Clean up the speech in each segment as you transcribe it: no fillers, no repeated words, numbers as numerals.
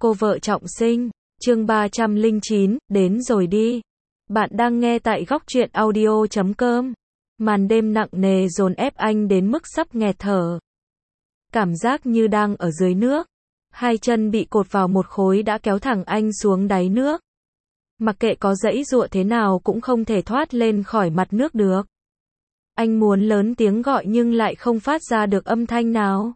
Cô vợ trọng sinh, chương 309, đến rồi đi. Bạn đang nghe tại góc truyện audio.com. Màn đêm nặng nề dồn ép anh đến mức sắp nghẹt thở. Cảm giác như đang ở dưới nước. Hai chân bị cột vào một khối đã kéo thẳng anh xuống đáy nước. Mặc kệ có giãy giụa thế nào cũng không thể thoát lên khỏi mặt nước được. Anh muốn lớn tiếng gọi nhưng lại không phát ra được âm thanh nào.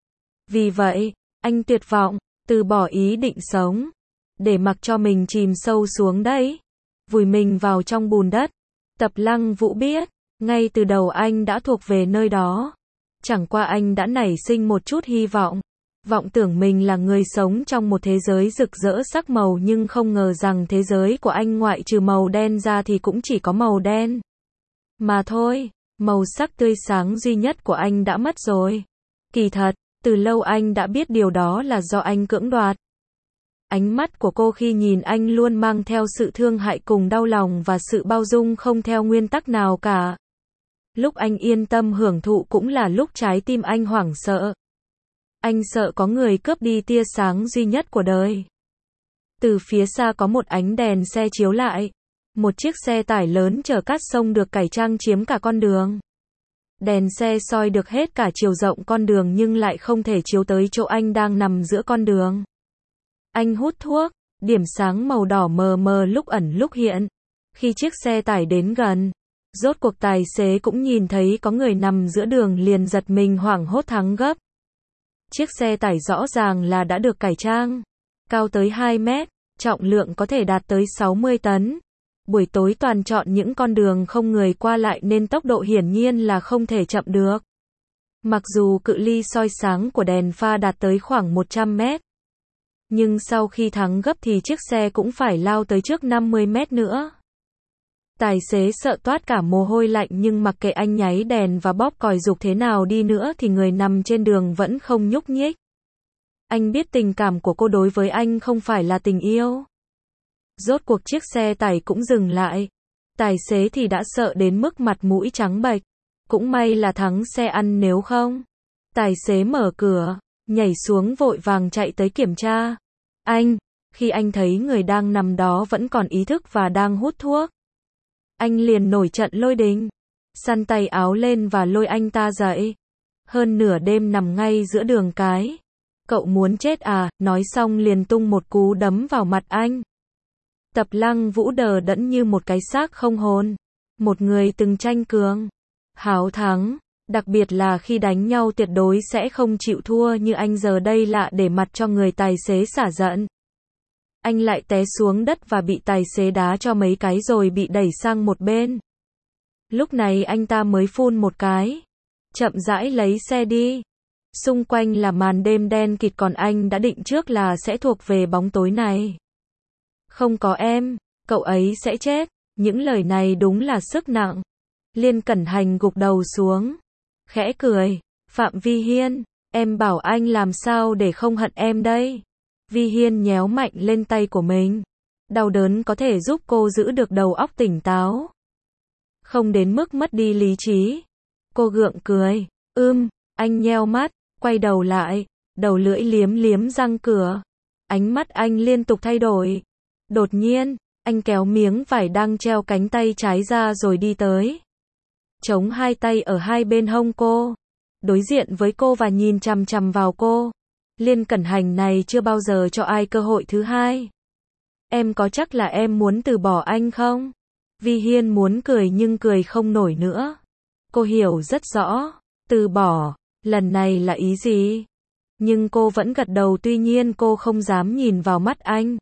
Vì vậy, anh tuyệt vọng, từ bỏ ý định sống, để mặc cho mình chìm sâu xuống đấy, vùi mình vào trong bùn đất. Tập Lăng Vũ biết, ngay từ đầu anh đã thuộc về nơi đó. Chẳng qua anh đã nảy sinh một chút hy vọng, vọng tưởng mình là người sống trong một thế giới rực rỡ sắc màu, nhưng không ngờ rằng thế giới của anh ngoại trừ màu đen ra thì cũng chỉ có màu đen mà thôi. Màu sắc tươi sáng duy nhất của anh đã mất rồi. Kỳ thật, từ lâu anh đã biết điều đó là do anh cưỡng đoạt. Ánh mắt của cô khi nhìn anh luôn mang theo sự thương hại cùng đau lòng và sự bao dung không theo nguyên tắc nào cả. Lúc anh yên tâm hưởng thụ cũng là lúc trái tim anh hoảng sợ. Anh sợ có người cướp đi tia sáng duy nhất của đời. Từ phía xa có một ánh đèn xe chiếu lại. Một chiếc xe tải lớn chở cát sông được cải trang chiếm cả con đường. Đèn xe soi được hết cả chiều rộng con đường nhưng lại không thể chiếu tới chỗ anh đang nằm giữa con đường. Anh hút thuốc, điểm sáng màu đỏ mờ mờ lúc ẩn lúc hiện. Khi chiếc xe tải đến gần, rốt cuộc tài xế cũng nhìn thấy có người nằm giữa đường liền giật mình hoảng hốt thắng gấp. Chiếc xe tải rõ ràng là đã được cải trang, cao tới 2 mét, trọng lượng có thể đạt tới 60 tấn. Buổi tối toàn chọn những con đường không người qua lại nên tốc độ hiển nhiên là không thể chậm được. Mặc dù cự ly soi sáng của đèn pha đạt tới khoảng 100 mét. Nhưng sau khi thắng gấp thì chiếc xe cũng phải lao tới trước 50 mét nữa. Tài xế sợ toát cả mồ hôi lạnh nhưng mặc kệ anh nháy đèn và bóp còi giục thế nào đi nữa thì người nằm trên đường vẫn không nhúc nhích. Anh biết tình cảm của cô đối với anh không phải là tình yêu. Rốt cuộc chiếc xe tải cũng dừng lại. Tài xế thì đã sợ đến mức mặt mũi trắng bệch. Cũng may là thắng xe ăn nếu không. Tài xế mở cửa, nhảy xuống vội vàng chạy tới kiểm tra. Khi anh thấy người đang nằm đó vẫn còn ý thức và đang hút thuốc. Anh liền nổi trận lôi đình. Săn tay áo lên và lôi anh ta dậy. Hơn nửa đêm nằm ngay giữa đường cái. Cậu muốn chết à, nói xong liền tung một cú đấm vào mặt anh. Tập Lăng Vũ đờ đẫn như một cái xác không hồn. Một người từng tranh cường, háo thắng, đặc biệt là khi đánh nhau tuyệt đối sẽ không chịu thua như anh giờ đây lạ để mặt cho người tài xế xả giận. Anh lại té xuống đất và bị tài xế đá cho mấy cái rồi bị đẩy sang một bên. Lúc này anh ta mới phun một cái. Chậm rãi lấy xe đi. Xung quanh là màn đêm đen kịt còn anh đã định trước là sẽ thuộc về bóng tối này. Không có em, cậu ấy sẽ chết. Những lời này đúng là sức nặng. Liên Cẩn Hành gục đầu xuống. Khẽ cười. Phạm Vi Hiên, em bảo anh làm sao để không hận em đây. Vi Hiên nhéo mạnh lên tay của mình. Đau đớn có thể giúp cô giữ được đầu óc tỉnh táo. Không đến mức mất đi lý trí. Cô gượng cười. Anh nheo mắt, quay đầu lại. Đầu lưỡi liếm liếm răng cửa. Ánh mắt anh liên tục thay đổi. Đột nhiên, anh kéo miếng vải đang treo cánh tay trái ra rồi đi tới. Chống hai tay ở hai bên hông cô. Đối diện với cô và nhìn chằm chằm vào cô. Liên Cẩn Hành này chưa bao giờ cho ai cơ hội thứ hai. Em có chắc là em muốn từ bỏ anh không? Vi Hiên muốn cười nhưng cười không nổi nữa. Cô hiểu rất rõ. Từ bỏ, lần này là ý gì? Nhưng cô vẫn gật đầu, tuy nhiên cô không dám nhìn vào mắt anh.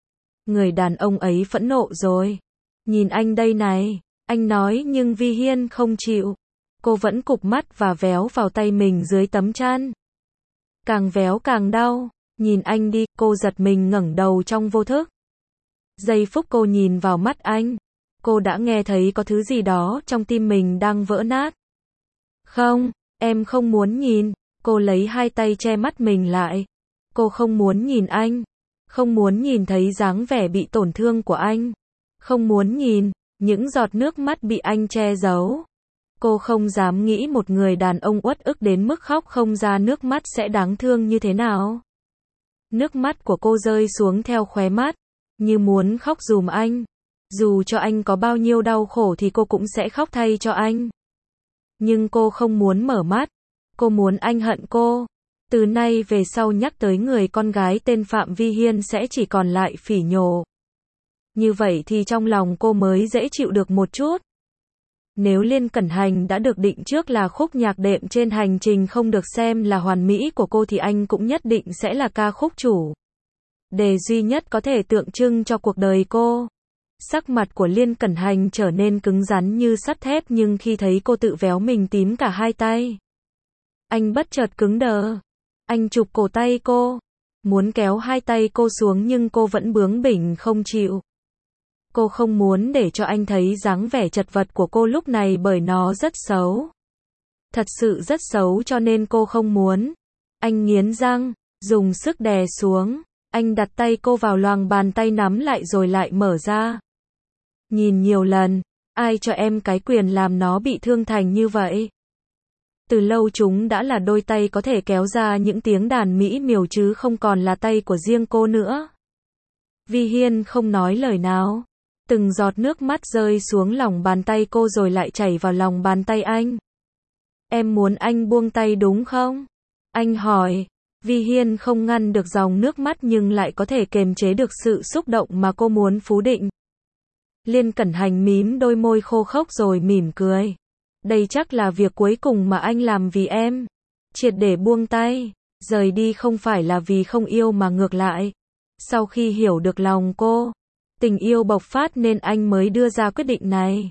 Người đàn ông ấy phẫn nộ rồi. Nhìn anh đây này, anh nói nhưng Vi Hiên không chịu. Cô vẫn cụp mắt và véo vào tay mình dưới tấm chăn. Càng véo càng đau. Nhìn anh đi, cô giật mình ngẩng đầu trong vô thức. Giây phút cô nhìn vào mắt anh, cô đã nghe thấy có thứ gì đó trong tim mình đang vỡ nát. Không, em không muốn nhìn. Cô lấy hai tay che mắt mình lại. Cô không muốn nhìn anh. Không muốn nhìn thấy dáng vẻ bị tổn thương của anh. Không muốn nhìn những giọt nước mắt bị anh che giấu. Cô không dám nghĩ một người đàn ông uất ức đến mức khóc không ra nước mắt sẽ đáng thương như thế nào. Nước mắt của cô rơi xuống theo khóe mắt, như muốn khóc giùm anh. Dù cho anh có bao nhiêu đau khổ thì cô cũng sẽ khóc thay cho anh. Nhưng cô không muốn mở mắt. Cô muốn anh hận cô. Từ nay về sau nhắc tới người con gái tên Phạm Vi Hiên sẽ chỉ còn lại phỉ nhổ. Như vậy thì trong lòng cô mới dễ chịu được một chút. Nếu Liên Cẩn Hành đã được định trước là khúc nhạc đệm trên hành trình không được xem là hoàn mỹ của cô thì anh cũng nhất định sẽ là ca khúc chủ đề duy nhất có thể tượng trưng cho cuộc đời cô. Sắc mặt của Liên Cẩn Hành trở nên cứng rắn như sắt thép nhưng khi thấy cô tự véo mình tím cả hai tay. Anh bất chợt cứng đờ. Anh chụp cổ tay cô, muốn kéo hai tay cô xuống nhưng cô vẫn bướng bỉnh không chịu. Cô không muốn để cho anh thấy dáng vẻ chật vật của cô lúc này bởi nó rất xấu. Thật sự rất xấu cho nên cô không muốn. Anh nghiến răng, dùng sức đè xuống. Anh đặt tay cô vào loàng bàn tay nắm lại rồi lại mở ra. Nhìn nhiều lần, ai cho em cái quyền làm nó bị thương thành như vậy? Từ lâu chúng đã là đôi tay có thể kéo ra những tiếng đàn mỹ miều chứ không còn là tay của riêng cô nữa. Vi Hiên không nói lời nào. Từng giọt nước mắt rơi xuống lòng bàn tay cô rồi lại chảy vào lòng bàn tay anh. Em muốn anh buông tay đúng không? Anh hỏi. Vi Hiên không ngăn được dòng nước mắt nhưng lại có thể kềm chế được sự xúc động mà cô muốn phú định. Liên Cẩn Hành mím đôi môi khô khốc rồi mỉm cười. Đây chắc là việc cuối cùng mà anh làm vì em. Triệt để buông tay, rời đi không phải là vì không yêu mà ngược lại. Sau khi hiểu được lòng cô, tình yêu bộc phát nên anh mới đưa ra quyết định này.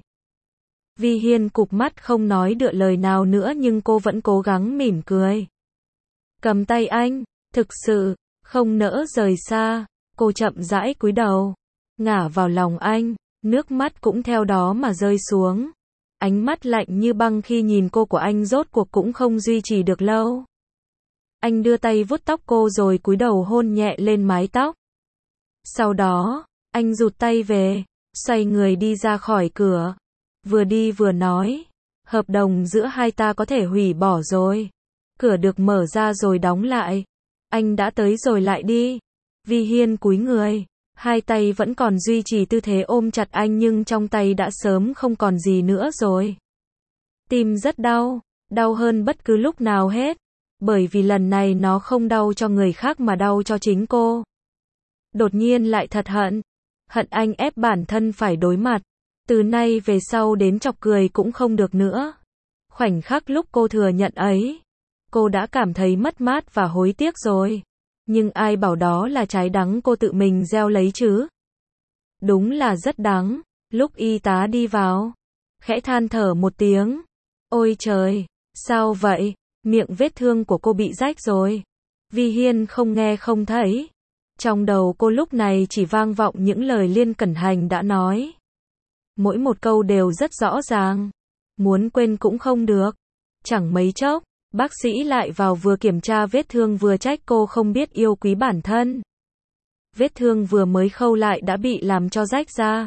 Vi Hiên cụp mắt không nói được lời nào nữa nhưng cô vẫn cố gắng mỉm cười. Cầm tay anh, thực sự, không nỡ rời xa, cô chậm rãi cúi đầu, ngả vào lòng anh, nước mắt cũng theo đó mà rơi xuống. Ánh mắt lạnh như băng khi nhìn cô của anh rốt cuộc cũng không duy trì được lâu. Anh đưa tay vuốt tóc cô rồi cúi đầu hôn nhẹ lên mái tóc. Sau đó, anh rụt tay về, xoay người đi ra khỏi cửa. Vừa đi vừa nói, hợp đồng giữa hai ta có thể hủy bỏ rồi. Cửa được mở ra rồi đóng lại. Anh đã tới rồi lại đi. Vi Hiên cúi người, hai tay vẫn còn duy trì tư thế ôm chặt anh nhưng trong tay đã sớm không còn gì nữa rồi. Tim rất đau, đau hơn bất cứ lúc nào hết. Bởi vì lần này nó không đau cho người khác mà đau cho chính cô. Đột nhiên lại thật hận. Hận anh ép bản thân phải đối mặt. Từ nay về sau đến chọc cười cũng không được nữa. Khoảnh khắc lúc cô thừa nhận ấy, cô đã cảm thấy mất mát và hối tiếc rồi. Nhưng ai bảo đó là trái đắng cô tự mình gieo lấy chứ. Đúng là rất đắng. Lúc y tá đi vào, khẽ than thở một tiếng. Ôi trời, sao vậy? Miệng vết thương của cô bị rách rồi. Vi Hiên không nghe không thấy. Trong đầu cô lúc này chỉ vang vọng những lời Liên Cẩn Hành đã nói. Mỗi một câu đều rất rõ ràng. Muốn quên cũng không được. Chẳng mấy chốc, bác sĩ lại vào vừa kiểm tra vết thương vừa trách cô không biết yêu quý bản thân. Vết thương vừa mới khâu lại đã bị làm cho rách ra.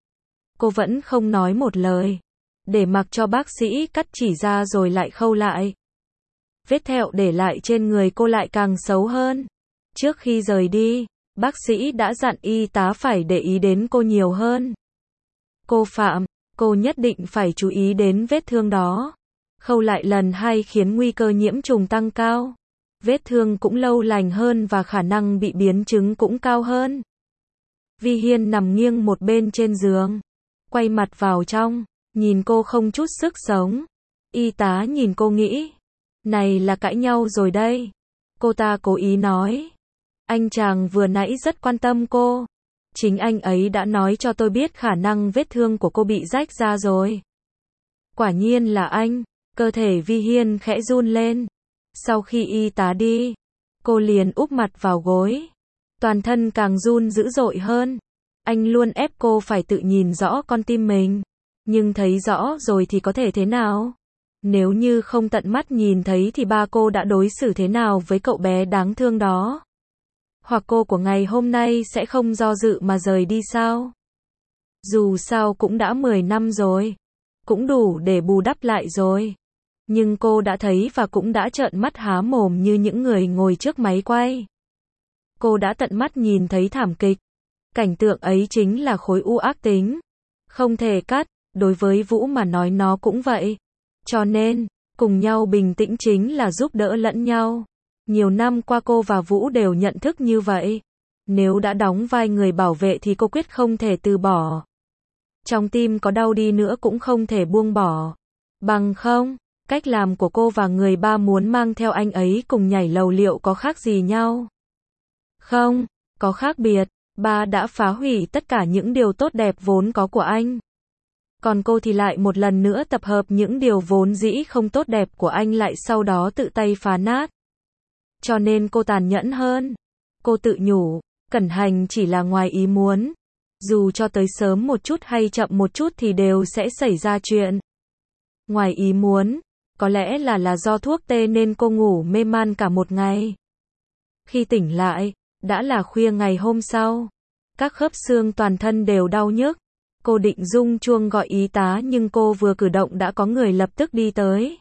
Cô vẫn không nói một lời. Để mặc cho bác sĩ cắt chỉ ra rồi lại khâu lại. Vết thẹo để lại trên người cô lại càng xấu hơn. Trước khi rời đi, bác sĩ đã dặn y tá phải để ý đến cô nhiều hơn. Cô Phạm, cô nhất định phải chú ý đến vết thương đó. Khâu lại lần 2 khiến nguy cơ nhiễm trùng tăng cao. Vết thương cũng lâu lành hơn và khả năng bị biến chứng cũng cao hơn. Vi Hiên nằm nghiêng một bên trên giường, quay mặt vào trong, nhìn cô không chút sức sống. Y tá nhìn cô nghĩ, này là cãi nhau rồi đây. Cô ta cố ý nói, anh chàng vừa nãy rất quan tâm cô. Chính anh ấy đã nói cho tôi biết khả năng vết thương của cô bị rách ra rồi. Quả nhiên là anh. Cơ thể Vi Hiên khẽ run lên. Sau khi y tá đi, cô liền úp mặt vào gối. Toàn thân càng run dữ dội hơn. Anh luôn ép cô phải tự nhìn rõ con tim mình. Nhưng thấy rõ rồi thì có thể thế nào? Nếu như không tận mắt nhìn thấy thì ba cô đã đối xử thế nào với cậu bé đáng thương đó? Hoặc cô của ngày hôm nay sẽ không do dự mà rời đi sao? Dù sao cũng đã 10 năm rồi. Cũng đủ để bù đắp lại rồi. Nhưng cô đã thấy và cũng đã trợn mắt há mồm như những người ngồi trước máy quay. Cô đã tận mắt nhìn thấy thảm kịch. Cảnh tượng ấy chính là khối u ác tính. Không thể cắt, đối với Vũ mà nói nó cũng vậy. Cho nên, cùng nhau bình tĩnh chính là giúp đỡ lẫn nhau. Nhiều năm qua cô và Vũ đều nhận thức như vậy. Nếu đã đóng vai người bảo vệ thì cô quyết không thể từ bỏ. Trong tim có đau đi nữa cũng không thể buông bỏ. Bằng không, cách làm của cô và người ba muốn mang theo anh ấy cùng nhảy lầu liệu có khác gì nhau? Không, có khác biệt. Ba đã phá hủy tất cả những điều tốt đẹp vốn có của anh. Còn cô thì lại một lần nữa tập hợp những điều vốn dĩ không tốt đẹp của anh lại sau đó tự tay phá nát. Cho nên cô tàn nhẫn hơn. Cô tự nhủ, Cẩn Hành chỉ là ngoài ý muốn. Dù cho tới sớm một chút hay chậm một chút thì đều sẽ xảy ra chuyện. Ngoài ý muốn, có lẽ là do thuốc tê nên cô ngủ mê man cả một ngày. Khi tỉnh lại, đã là khuya ngày hôm sau. Các khớp xương toàn thân đều đau nhức. Cô định rung chuông gọi y tá nhưng cô vừa cử động đã có người lập tức đi tới.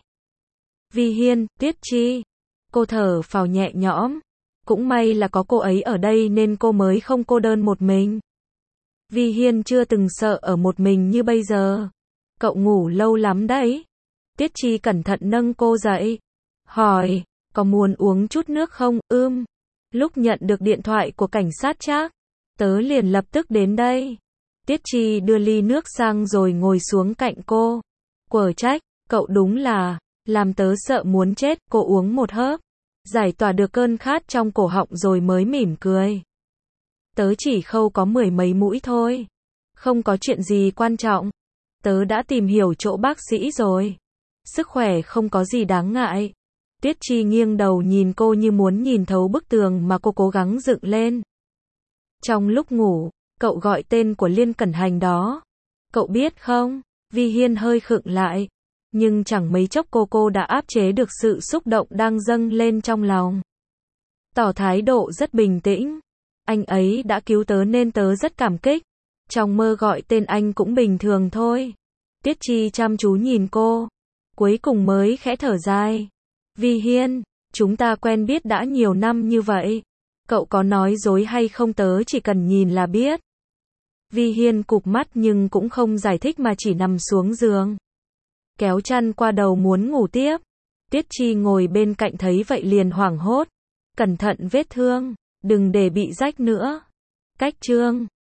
Vi Hiên, Tiết Chi. Cô thở phào nhẹ nhõm. Cũng may là có cô ấy ở đây nên cô mới không cô đơn một mình. Vi Hiên chưa từng sợ ở một mình như bây giờ. Cậu ngủ lâu lắm đấy. Tiết Chi cẩn thận nâng cô dậy. Hỏi, có muốn uống chút nước không? Lúc nhận được điện thoại của cảnh sát Trác, tớ liền lập tức đến đây. Tiết Chi đưa ly nước sang rồi ngồi xuống cạnh cô. Quở trách, cậu đúng là, làm tớ sợ muốn chết. Cô uống một hớp, giải tỏa được cơn khát trong cổ họng rồi mới mỉm cười. Tớ chỉ khâu có 10 mấy mũi thôi. Không có chuyện gì quan trọng. Tớ đã tìm hiểu chỗ bác sĩ rồi. Sức khỏe không có gì đáng ngại. Tiết Chi nghiêng đầu nhìn cô như muốn nhìn thấu bức tường mà cô cố gắng dựng lên. Trong lúc ngủ, cậu gọi tên của Liên Cẩn Hành đó. Cậu biết không? Vi Hiên hơi khựng lại. Nhưng chẳng mấy chốc cô đã áp chế được sự xúc động đang dâng lên trong lòng. Tỏ thái độ rất bình tĩnh. Anh ấy đã cứu tớ nên tớ rất cảm kích. Trong mơ gọi tên anh cũng bình thường thôi. Tiết Chi chăm chú nhìn cô. Cuối cùng mới khẽ thở dài. Vi Hiên, chúng ta quen biết đã nhiều năm như vậy. Cậu có nói dối hay không tớ chỉ cần nhìn là biết. Vi Hiên cụp mắt nhưng cũng không giải thích mà chỉ nằm xuống giường. Kéo chăn qua đầu muốn ngủ tiếp. Tiết Chi ngồi bên cạnh thấy vậy liền hoảng hốt. Cẩn thận vết thương, đừng để bị rách nữa. Cách chương